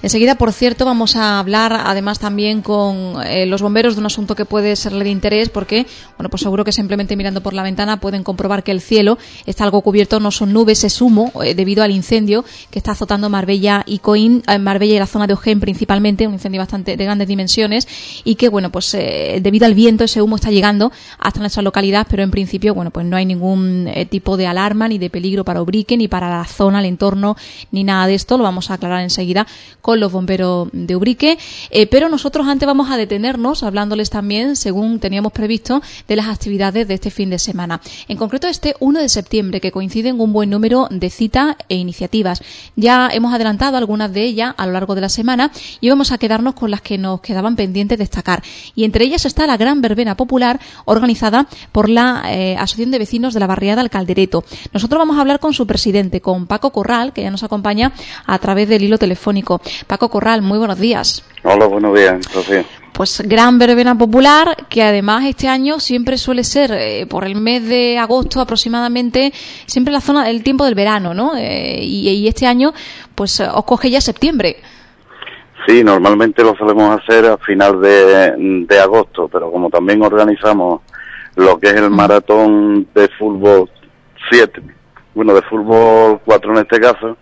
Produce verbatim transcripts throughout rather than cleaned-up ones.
Enseguida, por cierto, vamos a hablar además también con eh, los bomberos de un asunto que puede serle de interés porque, bueno, pues seguro que simplemente mirando por la ventana pueden comprobar que el cielo está algo cubierto, no son nubes, es humo eh, debido al incendio que está azotando Marbella y Coín, eh, Marbella y la zona de Ojén principalmente, un incendio bastante de grandes dimensiones y que, bueno, pues eh, debido al viento ese humo está llegando hasta nuestra localidad, pero en principio, bueno, pues no hay ningún eh, tipo de alarma ni de peligro para Ubrique, ni para la zona, el entorno, ni nada de esto. Lo vamos a aclarar enseguida con los bomberos de Ubrique, eh, pero nosotros antes vamos a detenernos hablándoles también, según teníamos previsto, de las actividades de este fin de semana. En concreto este uno de septiembre, que coinciden un buen número de citas e iniciativas. Ya hemos adelantado algunas de ellas a lo largo de la semana y vamos a quedarnos con las que nos quedaban pendientes de destacar. Y entre ellas está la gran verbena popular organizada por la eh, Asociación de Vecinos de la Barriada El Caldereto. Nosotros vamos a hablar con su presidente, con Paco Corral, que ya nos acompaña a través del hilo telefónico. Paco Corral, muy buenos días. Hola, buenos días, Rocío. Pues gran verbena popular, que además este año siempre suele ser eh, por el mes de agosto aproximadamente, siempre la zona del tiempo del verano, ¿no? Eh, y, y este año, pues os coge ya septiembre. Sí, normalmente lo solemos hacer a final de, de agosto, pero como también organizamos lo que es el maratón de fútbol siete, bueno, de fútbol cuatro en este caso,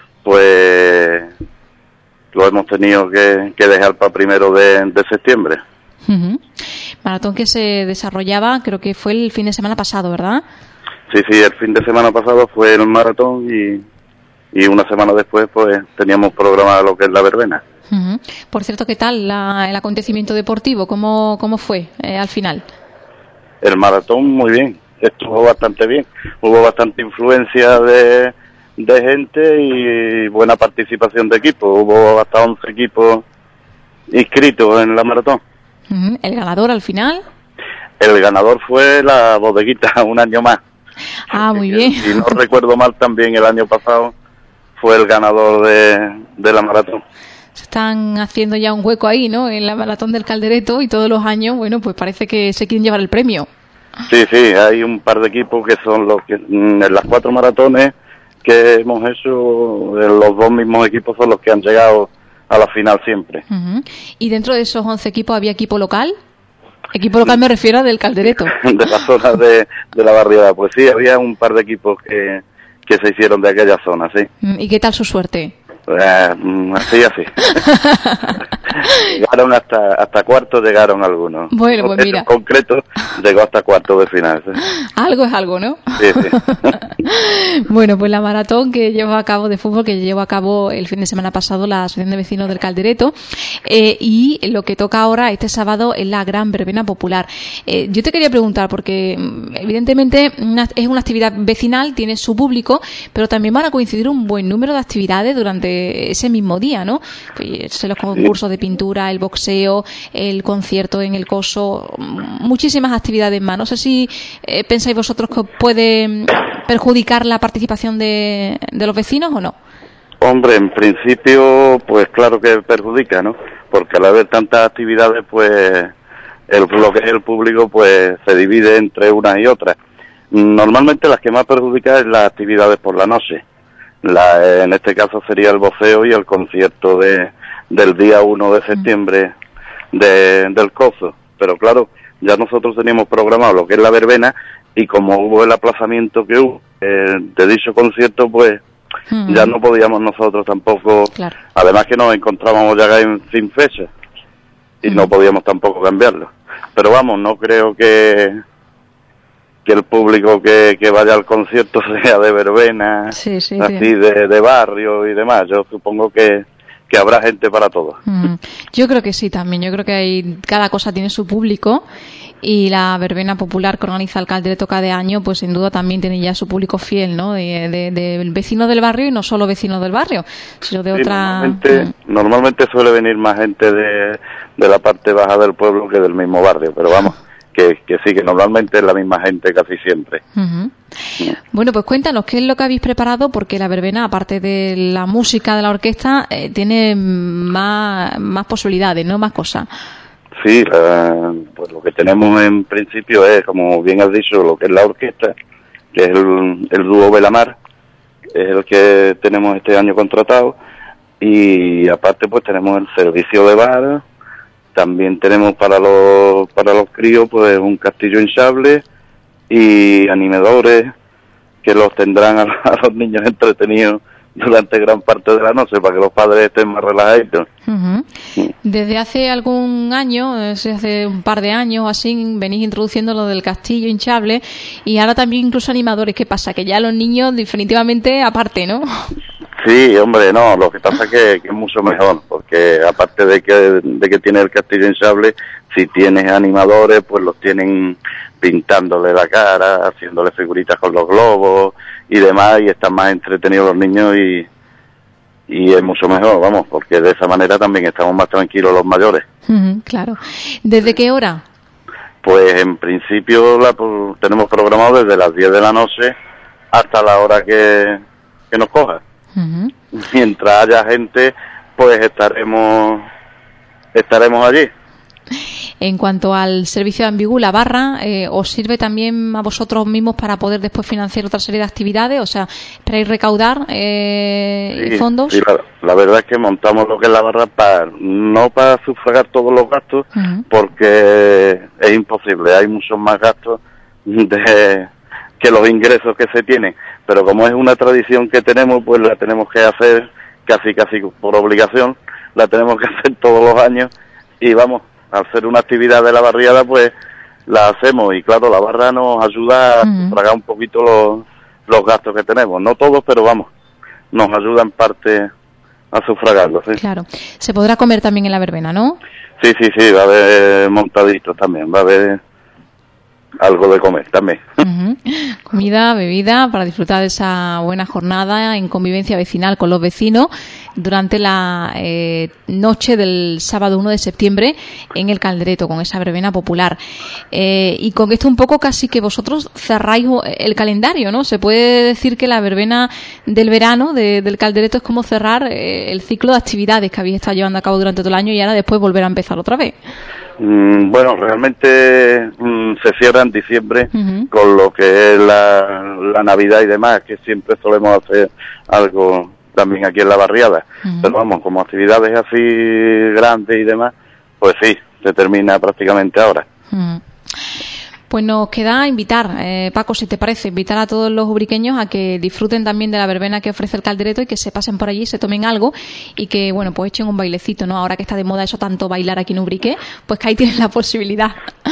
pues lo hemos tenido que, que dejar para primero de, de septiembre. Uh-huh. Maratón que se desarrollaba, creo que fue el fin de semana pasado, ¿verdad? Sí, sí, el fin de semana pasado fue el maratón y, y una semana después pues teníamos programado lo que es la verbena. Uh-huh. Por cierto, ¿qué tal la, el acontecimiento deportivo? ¿Cómo, cómo fue eh, al final? El maratón muy bien, estuvo bastante bien, hubo bastante influencia de, de gente y buena participación de equipos, hubo hasta once equipos inscritos en la maratón. Uh-huh. ¿El ganador al final? El ganador fue la Bodeguita, un año más. Ah, muy bien. Si no recuerdo mal, también el año pasado fue el ganador de, de la maratón. Se están haciendo ya un hueco ahí, ¿no? En la maratón del Caldereto y todos los años, bueno, pues parece que se quieren llevar el premio. Sí, sí, hay un par de equipos que son los que en las cuatro maratones que hemos hecho, los dos mismos equipos son los que han llegado a la final siempre. Uh-huh. ¿Y dentro de esos once equipos había equipo local? Equipo local me refiero a del Caldereto. De la zona de, de la barriada, pues sí, había un par de equipos que, que se hicieron de aquella zona, sí. ¿Y qué tal su suerte? Eh, así, así. Llegaron hasta hasta cuartos, llegaron algunos. Bueno, pues mira. En concreto, llegó hasta cuartos de final. ¿Sí? Algo es algo, ¿no? Sí, sí. Bueno, pues la maratón que lleva a cabo de fútbol, que llevó a cabo el fin de semana pasado la Asociación de Vecinos del Caldereto, eh, y lo que toca ahora este sábado es la gran verbena popular. Eh, yo te quería preguntar, porque evidentemente una, es una actividad vecinal, tiene su público, pero también van a coincidir un buen número de actividades durante ese mismo día, ¿no? Pues los concursos de pintura, el boxeo, el concierto en el Coso, muchísimas actividades más. No sé si eh, pensáis vosotros que puede perjudicar la participación de, de los vecinos o no. Hombre, en principio, pues claro que perjudica, ¿no? Porque al haber tantas actividades, pues el, lo que es el público, pues se divide entre unas y otras. Normalmente las que más perjudican es las actividades por la noche. La, en este caso sería el boxeo y el concierto de del día uno de septiembre de, del Coso. Pero claro, ya nosotros teníamos programado lo que es la verbena y como hubo el aplazamiento que hubo eh, de dicho concierto, pues mm. ya no podíamos nosotros tampoco, claro. Además que nos encontrábamos ya en, sin fecha y mm. no podíamos tampoco cambiarlo. Pero vamos, no creo que que el público que, que vaya al concierto sea de verbena, sí, sí, así sí. De, de barrio y demás. Yo supongo que, que habrá gente para todo. Mm. Yo creo que sí también. Yo creo que hay, cada cosa tiene su público y la verbena popular que organiza el Caldereto cada año, pues sin duda también tiene ya su público fiel, ¿no? De, de, de vecinos del barrio y no solo vecinos del barrio, sino de sí, otra... Normalmente, mm. normalmente suele venir más gente de, de la parte baja del pueblo que del mismo barrio, pero vamos... Que, que sí, que normalmente es la misma gente casi siempre. Uh-huh. Yeah. Bueno, pues cuéntanos, ¿qué es lo que habéis preparado? Porque la verbena, aparte de la música de la orquesta, eh, tiene más, más posibilidades, ¿no? Más cosas. Sí, la, pues lo que tenemos en principio es, como bien has dicho, lo que es la orquesta, que es el, el dúo Belamar, es el que tenemos este año contratado, y aparte pues tenemos el servicio de bar, también tenemos para los para los críos pues un castillo hinchable y animadores que los tendrán a, a los niños entretenidos durante gran parte de la noche para que los padres estén más relajaditos. Uh-huh. Desde hace algún año, hace un par de años así, venís introduciendo lo del castillo hinchable y ahora también incluso animadores. ¿Qué pasa? Que ya los niños definitivamente aparte, ¿no? Sí, hombre, no, lo que pasa es que, que es mucho mejor, porque aparte de que de que tiene el castillo hinchable, si tienes animadores, pues los tienen pintándole la cara, haciéndole figuritas con los globos y demás, y están más entretenidos los niños y, y es mucho mejor, vamos, porque de esa manera también estamos más tranquilos los mayores. Uh-huh, claro. ¿Desde qué hora? Pues en principio la pues, tenemos programado desde las diez de la noche hasta la hora que, que nos coja. Uh-huh. Mientras haya gente, pues estaremos estaremos allí. En cuanto al servicio de Ambigú, la barra, eh, ¿os sirve también a vosotros mismos para poder después financiar otra serie de actividades? O sea, ¿esperáis recaudar eh, sí, fondos? Sí, la, la verdad es que montamos lo que es la barra para no para sufragar todos los gastos, uh-huh. porque es imposible, hay muchos más gastos de, que los ingresos que se tienen. Pero como es una tradición que tenemos, pues la tenemos que hacer casi casi por obligación, la tenemos que hacer todos los años y vamos, al hacer una actividad de la barriada, pues la hacemos y claro, la barra nos ayuda a uh-huh. sufragar un poquito los, los gastos que tenemos, no todos, pero vamos, nos ayuda en parte a sufragarlos. ¿Sí? Claro, se podrá comer también en la verbena, ¿no? Sí, sí, sí, va a haber montaditos también, va a haber algo de comer también. Uh-huh. Comida, bebida, para disfrutar de esa buena jornada en convivencia vecinal con los vecinos durante la eh, noche del sábado uno de septiembre en el Caldereto, con esa verbena popular. Eh, y con esto un poco casi que vosotros cerráis el calendario, ¿no? Se puede decir que la verbena del verano de, del Caldereto es como cerrar eh, el ciclo de actividades que habéis estado llevando a cabo durante todo el año y ahora después volver a empezar otra vez. Mm, bueno, realmente mm, se cierra en diciembre uh-huh. con lo que es la, la Navidad y demás, que siempre solemos hacer algo también aquí en la barriada. Uh-huh. Pero vamos, como actividades así grandes y demás, pues sí, se termina prácticamente ahora. Uh-huh. Pues nos queda invitar, eh, Paco, si te parece, invitar a todos los ubriqueños a que disfruten también de la verbena que ofrece el Caldereto y que se pasen por allí, se tomen algo y que, bueno, pues echen un bailecito, ¿no? Ahora que está de moda eso tanto bailar aquí en Ubrique, pues que ahí tienen la posibilidad.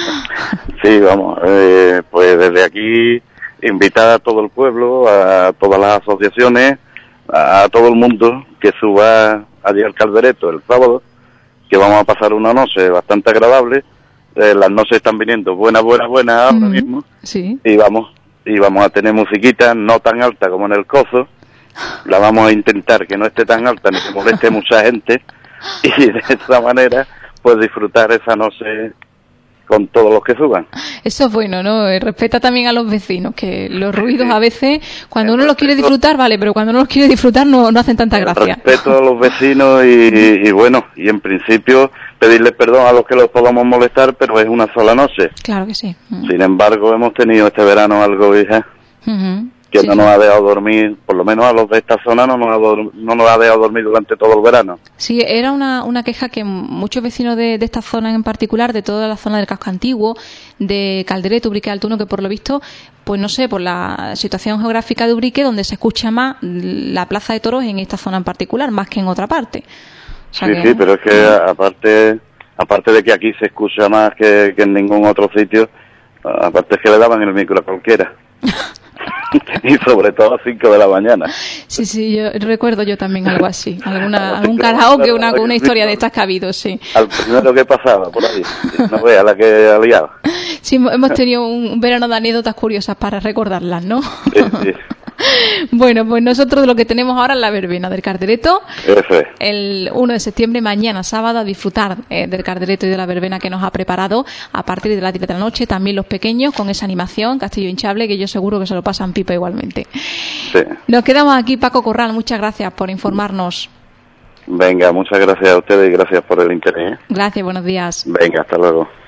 Sí, vamos, eh, pues desde aquí invitar a todo el pueblo, a todas las asociaciones, a, a todo el mundo que suba allí al Caldereto el sábado, que vamos a pasar una noche bastante agradable. Eh, las noches están viniendo buenas, buenas, buenas ahora uh-huh. mismo. Sí. Y vamos, y vamos a tener musiquita no tan alta como en el Cozo. La vamos a intentar que no esté tan alta ni que moleste mucha gente. Y de esa manera, pues disfrutar esa noche con todos los que suban. Eso es bueno, ¿no? Respeta también a los vecinos, que los ruidos a veces, cuando el uno respeto, los quiere disfrutar, vale, pero cuando no los quiere disfrutar no, no hacen tanta gracia. Respeto a los vecinos y, y bueno, y en principio pedirles perdón a los que los podamos molestar, pero es una sola noche. Claro que sí. Uh-huh. Sin embargo, hemos tenido este verano algo, hija, uh-huh. que sí, no nos ha dejado dormir, por lo menos a los de esta zona no nos ha, dor- no nos ha dejado dormir durante todo el verano. Sí, era una, una queja que muchos vecinos de, de esta zona en particular, de toda la zona del casco antiguo, de Caldereto, Ubrique Alto uno, que por lo visto, pues no sé, por la situación geográfica de Ubrique, donde se escucha más la plaza de toros en esta zona en particular, más que en otra parte. O sea sí, que, sí, pero es que uh-huh. aparte aparte de que aquí se escucha más que, que en ningún otro sitio, aparte es que le daban el micro a cualquiera. Y sobre todo a las cinco de la mañana. Sí, sí, yo recuerdo yo también algo así. Alguna, algún karaoke, una, una historia de estas que ha habido, sí. Al primero que pasaba por ahí. No vea la que ha liado. Sí, hemos tenido un verano de anécdotas curiosas para recordarlas, ¿no? Sí, sí. Bueno, pues nosotros lo que tenemos ahora es la verbena del Caldereto. Eso es. El uno de septiembre, mañana sábado, a disfrutar eh, del Caldereto y de la verbena que nos ha preparado a partir de las diez de la noche. También los pequeños con esa animación, Castillo Hinchable, que yo seguro que se lo pasan pipa igualmente. Sí. Nos quedamos aquí, Paco Corral. Muchas gracias por informarnos. Venga, muchas gracias a ustedes y gracias por el interés. Gracias, buenos días. Venga, hasta luego.